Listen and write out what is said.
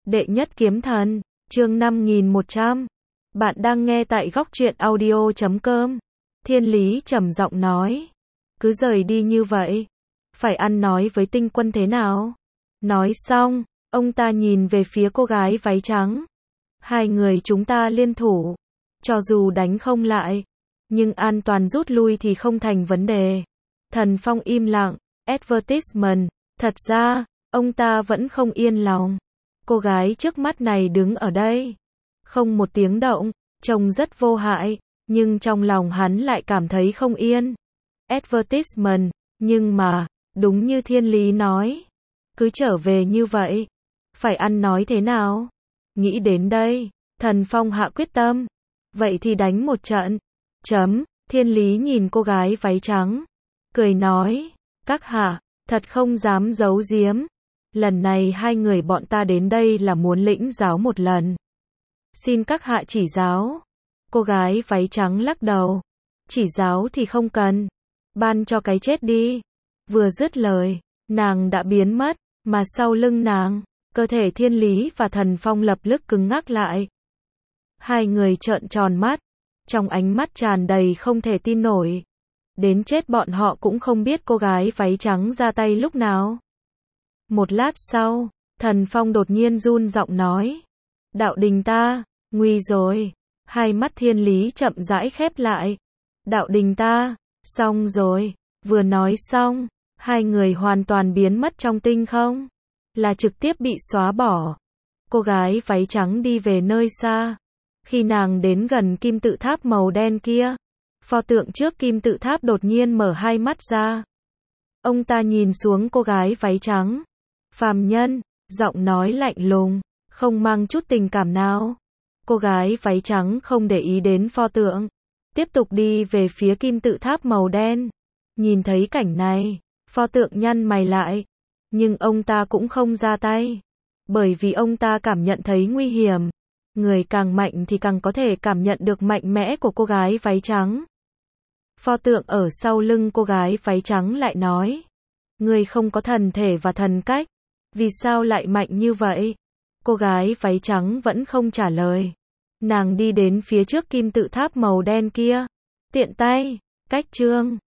Đệ nhất kiếm thần, chương 5100. Bạn đang nghe tại góc truyện audio.com. Thiên Lý trầm giọng nói. Cứ rời đi như vậy. Phải ăn nói với tinh quân thế nào? Nói xong, ông ta nhìn về phía cô gái váy trắng. Hai người chúng ta liên thủ. Cho dù đánh không lại, nhưng an toàn rút lui thì không thành vấn đề. Thần Phong im lặng. Advertisement. Thật ra, ông ta vẫn không yên lòng. Cô gái trước mắt này đứng ở đây, không một tiếng động, trông rất vô hại, nhưng trong lòng hắn lại cảm thấy không yên. Advertisement, nhưng mà, đúng như Thiên Lý nói, cứ trở về như vậy, phải ăn nói thế nào? Nghĩ đến đây, Thần Phong hạ quyết tâm, vậy thì đánh một trận. Thiên Lý nhìn cô gái váy trắng, cười nói, các hạ, thật không dám giấu giếm. Lần này hai người bọn ta đến đây là muốn lĩnh giáo một lần. Xin các hạ chỉ giáo. Cô gái váy trắng lắc đầu. Chỉ giáo thì không cần. Ban cho cái chết đi. Vừa dứt lời, nàng đã biến mất, mà sau lưng nàng, cơ thể Thiên Lý và Thần Phong lập tức cứng ngắc lại. Hai người trợn tròn mắt, trong ánh mắt tràn đầy không thể tin nổi. Đến chết bọn họ cũng không biết cô gái váy trắng ra tay lúc nào. Một lát sau, Thần Phong đột nhiên run giọng nói. Đạo đình ta, nguy rồi. Hai mắt Thiên Lý chậm rãi khép lại. Đạo đình ta, xong rồi. Vừa nói xong, hai người hoàn toàn biến mất trong tinh không. Là trực tiếp bị xóa bỏ. Cô gái váy trắng đi về nơi xa. Khi nàng đến gần kim tự tháp màu đen kia, pho tượng trước kim tự tháp đột nhiên mở hai mắt ra. Ông ta nhìn xuống cô gái váy trắng. Phàm nhân, giọng nói lạnh lùng, không mang chút tình cảm nào. Cô gái váy trắng không để ý đến pho tượng, tiếp tục đi về phía kim tự tháp màu đen. Nhìn thấy cảnh này, pho tượng nhăn mày lại, nhưng ông ta cũng không ra tay, bởi vì ông ta cảm nhận thấy nguy hiểm. Người càng mạnh thì càng có thể cảm nhận được mạnh mẽ của cô gái váy trắng. Pho tượng ở sau lưng cô gái váy trắng lại nói, người không có thần thể và thần cách. Vì sao lại mạnh như vậy? Cô gái váy trắng vẫn không trả lời. Nàng đi đến phía trước kim tự tháp màu đen kia. Tiện tay, cách chương.